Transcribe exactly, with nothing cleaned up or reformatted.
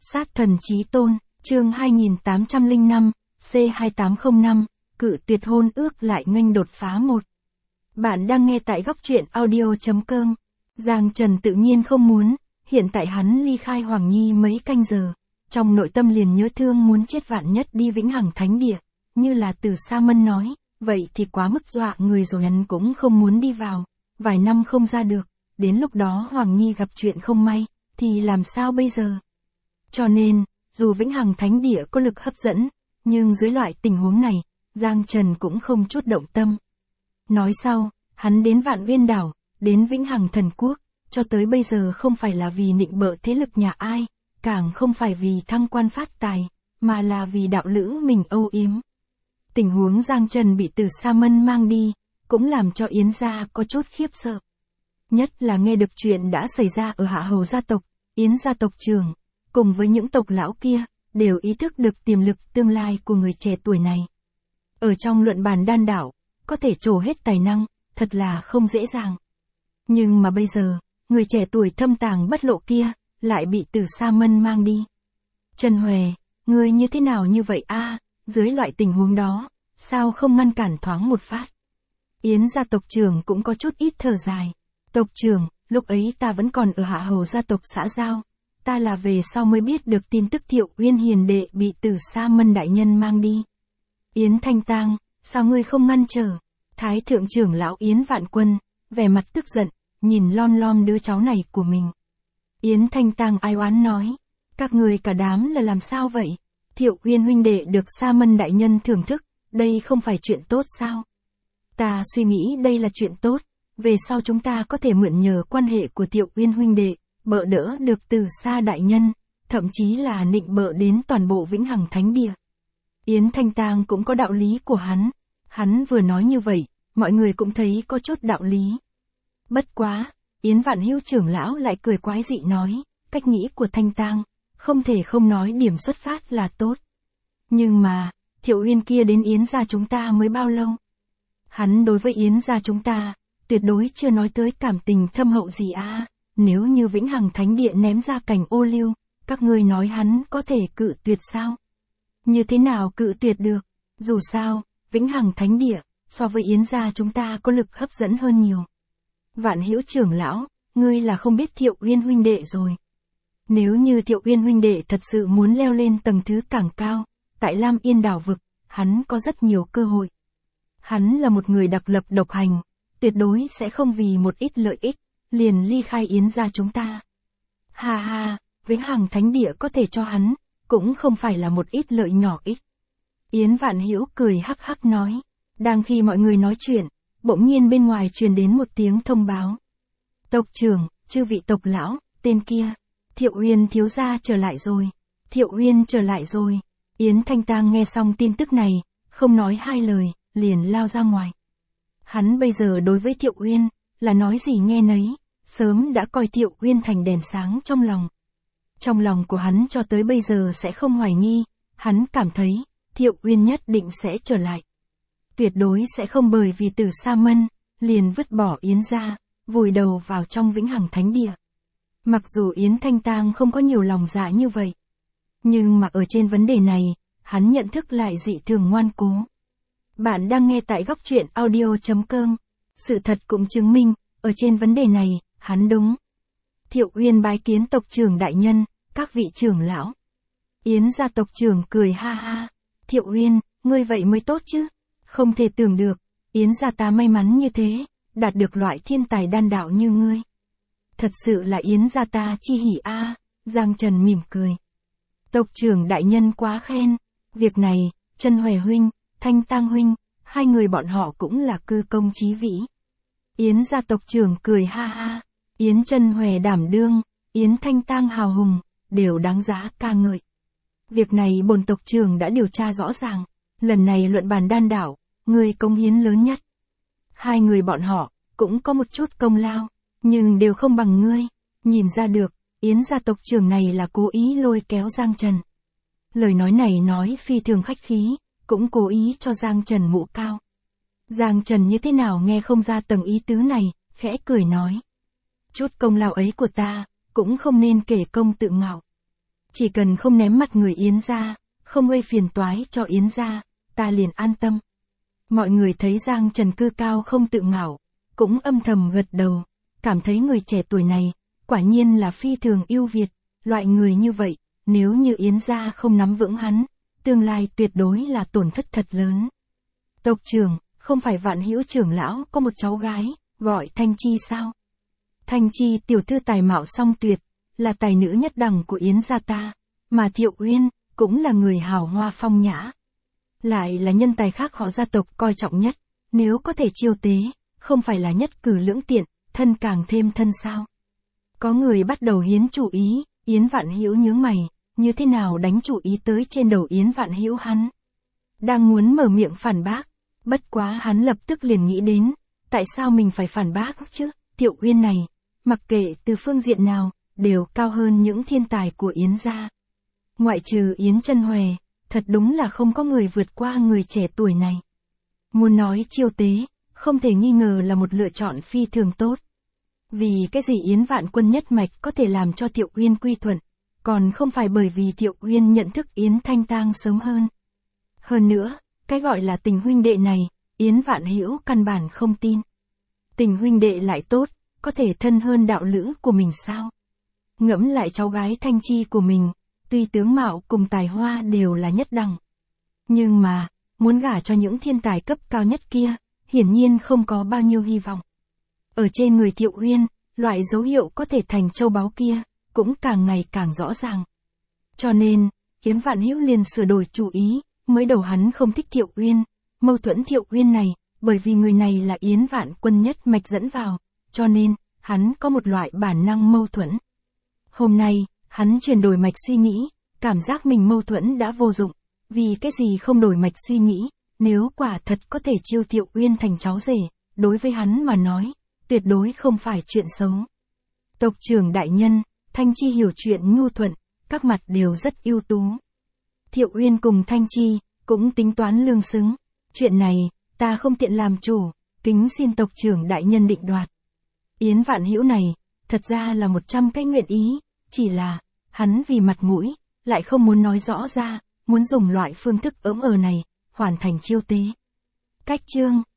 Sát thần chí tôn, chương hai nghìn tám trăm lẻ năm, C hai tám không năm, cự tuyệt hôn ước lại nghênh đột phá một. Bạn đang nghe tại góc truyện audio.com. Giang Trần tự nhiên không muốn, hiện tại hắn ly khai Hoàng Nhi mấy canh giờ. Trong nội tâm liền nhớ thương muốn chết vạn nhất đi vĩnh hằng thánh địa, như là Từ Sa Mân nói, vậy thì quá mức dọa người rồi, hắn cũng không muốn đi vào, vài năm không ra được, đến lúc đó Hoàng Nhi gặp chuyện không may, thì làm sao bây giờ? Cho nên, dù vĩnh hằng thánh địa có lực hấp dẫn, nhưng dưới loại tình huống này, Giang Trần cũng không chút động tâm. Nói sau, hắn đến Vạn Uyên đảo, đến vĩnh hằng thần quốc, cho tới bây giờ không phải là vì nịnh bợ thế lực nhà ai, càng không phải vì thăng quan phát tài, mà là vì đạo lữ mình âu yếm. Tình huống Giang Trần bị Từ Sa Mân mang đi, cũng làm cho Yến gia có chút khiếp sợ. Nhất là nghe được chuyện đã xảy ra ở Hạ Hầu gia tộc, Yến gia tộc trưởng, cùng với những tộc lão kia, đều ý thức được tiềm lực tương lai của người trẻ tuổi này. Ở trong luận bàn đan đảo, có thể trổ hết tài năng, thật là không dễ dàng. Nhưng mà bây giờ, người trẻ tuổi thâm tàng bất lộ kia, lại bị Từ Sa Mân mang đi. Trần Huệ, ngươi như thế nào như vậy a? Dưới loại tình huống đó, sao không ngăn cản thoáng một phát? Yến gia tộc trưởng cũng có chút ít thở dài. Tộc trưởng, lúc ấy ta vẫn còn ở Hạ Hầu gia tộc xã giao. Ta là về sau mới biết được tin tức Thiệu Uyên hiền đệ bị Từ Sa Mân đại nhân mang đi. Yến Thanh Tang, sao ngươi không ngăn trở? Thái thượng trưởng lão Yến Vạn Quân, vẻ mặt tức giận, nhìn lom lom đứa cháu này của mình. Yến Thanh Tang ai oán nói, các người cả đám là làm sao vậy? Thiệu Uyên huynh đệ được Sa Mân đại nhân thưởng thức, đây không phải chuyện tốt sao? Ta suy nghĩ đây là chuyện tốt, về sau chúng ta có thể mượn nhờ quan hệ của Thiệu Uyên huynh đệ, bợ đỡ được Từ Sa đại nhân, thậm chí là nịnh bợ đến toàn bộ vĩnh hằng thánh địa. Yến Thanh Tang cũng có đạo lý của hắn, hắn vừa nói như vậy, mọi người cũng thấy có chút đạo lý. Bất quá, Yến Vạn Hữu trưởng lão lại cười quái dị nói, cách nghĩ của Thanh Tang, không thể không nói điểm xuất phát là tốt. Nhưng mà, Thiệu Uyên kia đến Yến gia chúng ta mới bao lâu? Hắn đối với Yến gia chúng ta, tuyệt đối chưa nói tới cảm tình thâm hậu gì à, nếu như vĩnh hằng thánh địa ném ra cảnh ô liu, các ngươi nói hắn có thể cự tuyệt sao? Như thế nào cự tuyệt được? Dù sao, vĩnh hằng thánh địa, so với Yến gia chúng ta có lực hấp dẫn hơn nhiều. Vạn Hữu trưởng lão, ngươi là không biết Thiệu Uyên huynh đệ rồi. Nếu như Thiệu Uyên huynh đệ thật sự muốn leo lên tầng thứ càng cao, tại Lam Yên đảo vực, hắn có rất nhiều cơ hội. Hắn là một người đặc lập độc hành, tuyệt đối sẽ không vì một ít lợi ích, liền ly khai Yến gia chúng ta. Ha ha, vĩnh hằng thánh địa có thể cho hắn, cũng không phải là một ít lợi nhỏ ích. Yến Vạn Hữu cười hắc hắc nói, đang khi mọi người nói chuyện, bỗng nhiên bên ngoài truyền đến một tiếng thông báo. Tộc trưởng, chư vị tộc lão, tên kia, Thiệu Uyên thiếu gia trở lại rồi, Thiệu Uyên trở lại rồi. Yến Thanh Tang nghe xong tin tức này, không nói hai lời, liền lao ra ngoài. Hắn bây giờ đối với Thiệu Uyên, là nói gì nghe nấy, sớm đã coi Thiệu Uyên thành đèn sáng trong lòng. Trong lòng của hắn cho tới bây giờ sẽ không hoài nghi, hắn cảm thấy, Thiệu Uyên nhất định sẽ trở lại. Tuyệt đối sẽ không bởi vì Từ Sa Mân, liền vứt bỏ Yến gia, vùi đầu vào trong vĩnh hằng thánh địa. Mặc dù Yến Thanh Tang không có nhiều lòng dạ như vậy, nhưng mà ở trên vấn đề này, hắn nhận thức lại dị thường ngoan cố. Bạn đang nghe tại góc truyện audio.com. Sự thật cũng chứng minh, ở trên vấn đề này, hắn đúng. Thiệu Uyên bái kiến tộc trưởng đại nhân, các vị trưởng lão. Yến gia tộc trưởng cười ha ha. Thiệu Uyên, ngươi vậy mới tốt chứ. Không thể tưởng được, Yến gia ta may mắn như thế, đạt được loại thiên tài đan đạo như ngươi. Thật sự là Yến gia ta chi hỉ a. Giang Trần mỉm cười. Tộc trưởng đại nhân quá khen. Việc này, Trần Huệ huynh, Thanh Tang huynh, hai người bọn họ cũng là cư công chí vĩ. Yến gia tộc trưởng cười ha ha. Yến Trần Huệ đảm đương, Yến Thanh Tang hào hùng, đều đáng giá ca ngợi. Việc này bổn tộc trưởng đã điều tra rõ ràng. Lần này luận bàn đan đảo, người công hiến lớn nhất. Hai người bọn họ, cũng có một chút công lao, nhưng đều không bằng ngươi. Nhìn ra được, Yến gia tộc trưởng này là cố ý lôi kéo Giang Trần. Lời nói này nói phi thường khách khí, cũng cố ý cho Giang Trần mụ cao. Giang Trần như thế nào nghe không ra tầng ý tứ này, khẽ cười nói. Chút công lao ấy của ta, cũng không nên kể công tự ngạo. Chỉ cần không ném mặt người Yến gia, không gây phiền toái cho Yến gia, ta liền an tâm. Mọi người thấy Giang Trần cư cao không tự ngạo, cũng âm thầm gật đầu, cảm thấy người trẻ tuổi này, quả nhiên là phi thường ưu việt, loại người như vậy, nếu như Yến gia không nắm vững hắn, tương lai tuyệt đối là tổn thất thật lớn. Tộc trưởng, không phải Vạn Hữu trưởng lão có một cháu gái, gọi Thanh Chi sao? Thanh Chi tiểu thư tài mạo song tuyệt, là tài nữ nhất đẳng của Yến gia ta, mà Thiệu Uyên, cũng là người hào hoa phong nhã. Lại là nhân tài khác họ gia tộc coi trọng nhất, nếu có thể chiêu tế, không phải là nhất cử lưỡng tiện, thân càng thêm thân sao? Có người bắt đầu hiến chủ ý, Yến Vạn Hữu nhướng mày, như thế nào đánh chủ ý tới trên đầu Yến Vạn Hữu hắn? Đang muốn mở miệng phản bác, bất quá hắn lập tức liền nghĩ đến, tại sao mình phải phản bác chứ? Thiệu Uyên này, mặc kệ từ phương diện nào, đều cao hơn những thiên tài của Yến gia. Ngoại trừ Yến Chân Huệ, thật đúng là không có người vượt qua người trẻ tuổi này. Muốn nói chiêu tế, không thể nghi ngờ là một lựa chọn phi thường tốt. Vì cái gì Yến Vạn Quân nhất mạch có thể làm cho Thiệu Uyên quy thuận, còn không phải bởi vì Thiệu Uyên nhận thức Yến Thanh Tang sớm hơn. Hơn nữa, cái gọi là tình huynh đệ này, Yến Vạn Hữu căn bản không tin. Tình huynh đệ lại tốt, có thể thân hơn đạo lữ của mình sao? Ngẫm lại cháu gái Thanh Chi của mình, tuy tướng mạo cùng tài hoa đều là nhất đẳng. Nhưng mà, muốn gả cho những thiên tài cấp cao nhất kia, hiển nhiên không có bao nhiêu hy vọng. Ở trên người Thiệu Uyên, loại dấu hiệu có thể thành châu báu kia, cũng càng ngày càng rõ ràng. Cho nên, Yến Vạn Hữu liền sửa đổi chủ ý, mới đầu hắn không thích Thiệu Uyên, mâu thuẫn Thiệu Uyên này, bởi vì người này là Yến Vạn Quân nhất mạch dẫn vào, cho nên, hắn có một loại bản năng mâu thuẫn. Hôm nay, hắn chuyển đổi mạch suy nghĩ, cảm giác mình mâu thuẫn đã vô dụng, vì cái gì không đổi mạch suy nghĩ, nếu quả thật có thể chiêu Thiệu Uyên thành cháu rể, đối với hắn mà nói, tuyệt đối không phải chuyện xấu. Tộc trưởng đại nhân, Thanh Chi hiểu chuyện nhu thuận, các mặt đều rất ưu tú. Thiệu Uyên cùng Thanh Chi, cũng tính toán lương xứng, chuyện này, ta không tiện làm chủ, kính xin tộc trưởng đại nhân định đoạt. Yến Vạn Hữu này, thật ra là một trăm cái nguyện ý, chỉ là, hắn vì mặt mũi, lại không muốn nói rõ ra, muốn dùng loại phương thức ỡm ờ này, hoàn thành chiêu tế. Cách chương